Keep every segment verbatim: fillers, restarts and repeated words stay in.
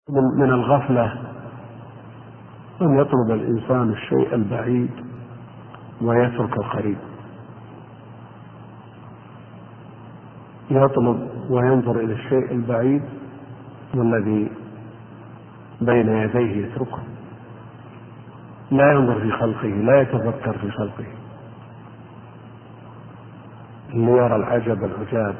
من الغفلة أن يطلب الإنسان الشيء البعيد ويترك القريب، يطلب وينظر إلى الشيء البعيد والذي بين يديه يتركه، لا ينظر في خلقه، لا يتفكر في خلقه ليرى العجب العجاب.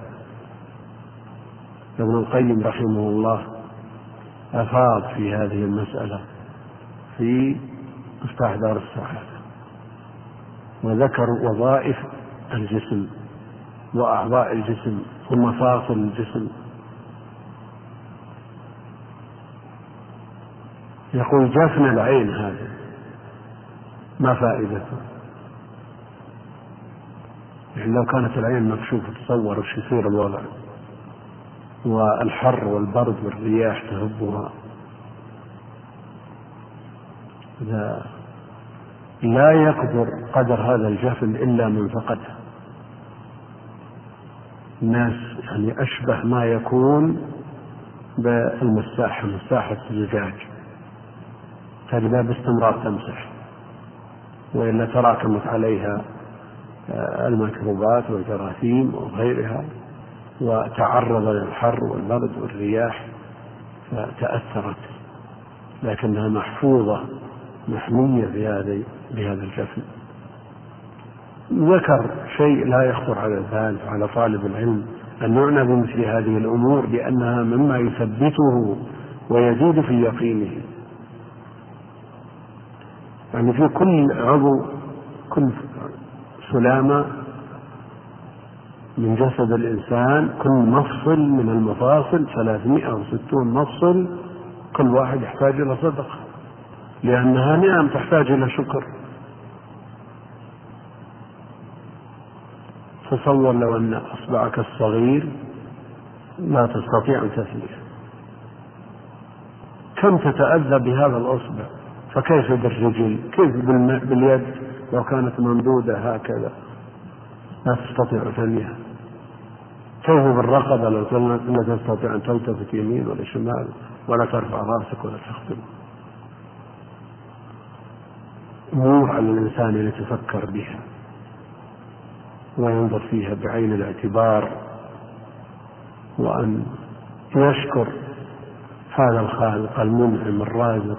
ابن القيم رحمه الله أفاض في هذه المسألة في مفتاح دار السعادة، وذكر وظائف الجسم وأعضاء الجسم ومفاصل الجسم. يقول جفن العين هذا ما فائدته؟ يعني لو كانت العين مكشوفة تصور وش يصير الوضع، والحر والبرد والرياح تهبها. لا يقدر قدر هذا الجفن إلا من فقده. الناس يعني أشبه ما يكون بالمساحة، مساحة الزجاج تجدها باستمرار تمسح، وإلا تراكمت عليها الميكروبات والجراثيم وغيرها وتعرض للحر والبرد والرياح فتأثرت، لكنها محفوظة محمية بهذا بهذا الجفن. ذكر شيء لا يخطر على البال على طالب العلم أن يعنى بمثل هذه الأمور، لأنها مما يثبته ويزيد في يقينه. يعني في كل عضو، كل سلامة من جسد الإنسان، كل مفصل من المفاصل ثلاثمائة وستون مفصل، كل واحد يحتاج إلى صدقة، لأنها نعم تحتاج إلى شكر. تصور لو أن أصبعك الصغير لا تستطيع أن تثنيه، كم تتأذى بهذا الأصبع، فكيف بالرجل، كيف باليد لو كانت ممدودة هكذا لا تستطيع ثنيها، كيف بالرقبة لو لا تستطيع أن تلتفت يمين ولا شمال ولا ترفع رأسك ولا تخدم. أمور على الإنسان أن يتفكر بها وينظر فيها بعين الاعتبار، وأن يشكر هذا الخالق المنعم الرازق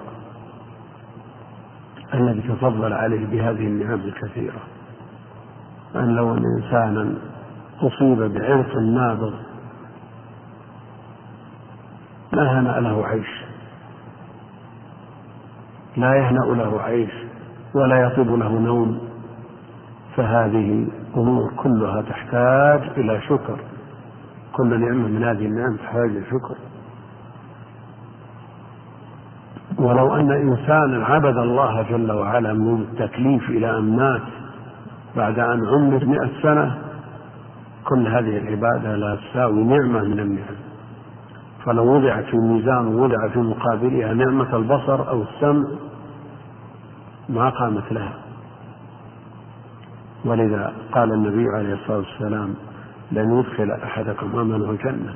الذي تفضل عليه بهذه النعم الكثيرة. أن لو أن إنسانا أصيب بعرق نابض لا هنأ له عيش، لا يهنأ له عيش ولا يطيب له نوم، فهذه أمور كلها تحتاج إلى شكر. كل نعمة من هذه النعم تحتاج إلى شكر. ولو أن إنسانا عبد الله جل وعلا من التكليف إلى أن مات بعد أن عمر مئة سنة، كل هذه العبادة لا تساوي نعمة من النعم. فلو وضعت في الميزان ووضع في مقابلها نعمة البصر أو السمع ما قامت لها. ولذا قال النبي عليه الصلاة والسلام: لن يدخل أحدكم أمله الجنة.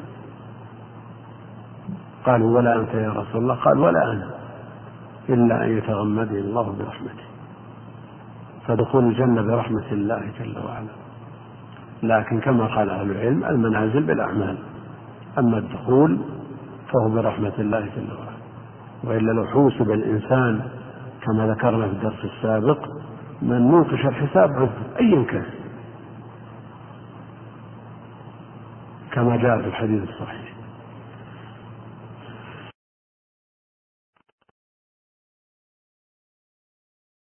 قالوا: ولا أنت يا رسول الله؟ قال: ولا أنا، إلا أن يتغمدني الله برحمته. فدخول الجنة برحمة الله جل وعلا. لكن كما قال أهل العلم: المنازل بالأعمال، أما الدخول فهو برحمة الله جل وعلا. وإلا لو حوسب الإنسان كما ذكرنا في الدرس السابق من نوقش الحساب عذب أيا كان، كما جاء في الحديث الصحيح.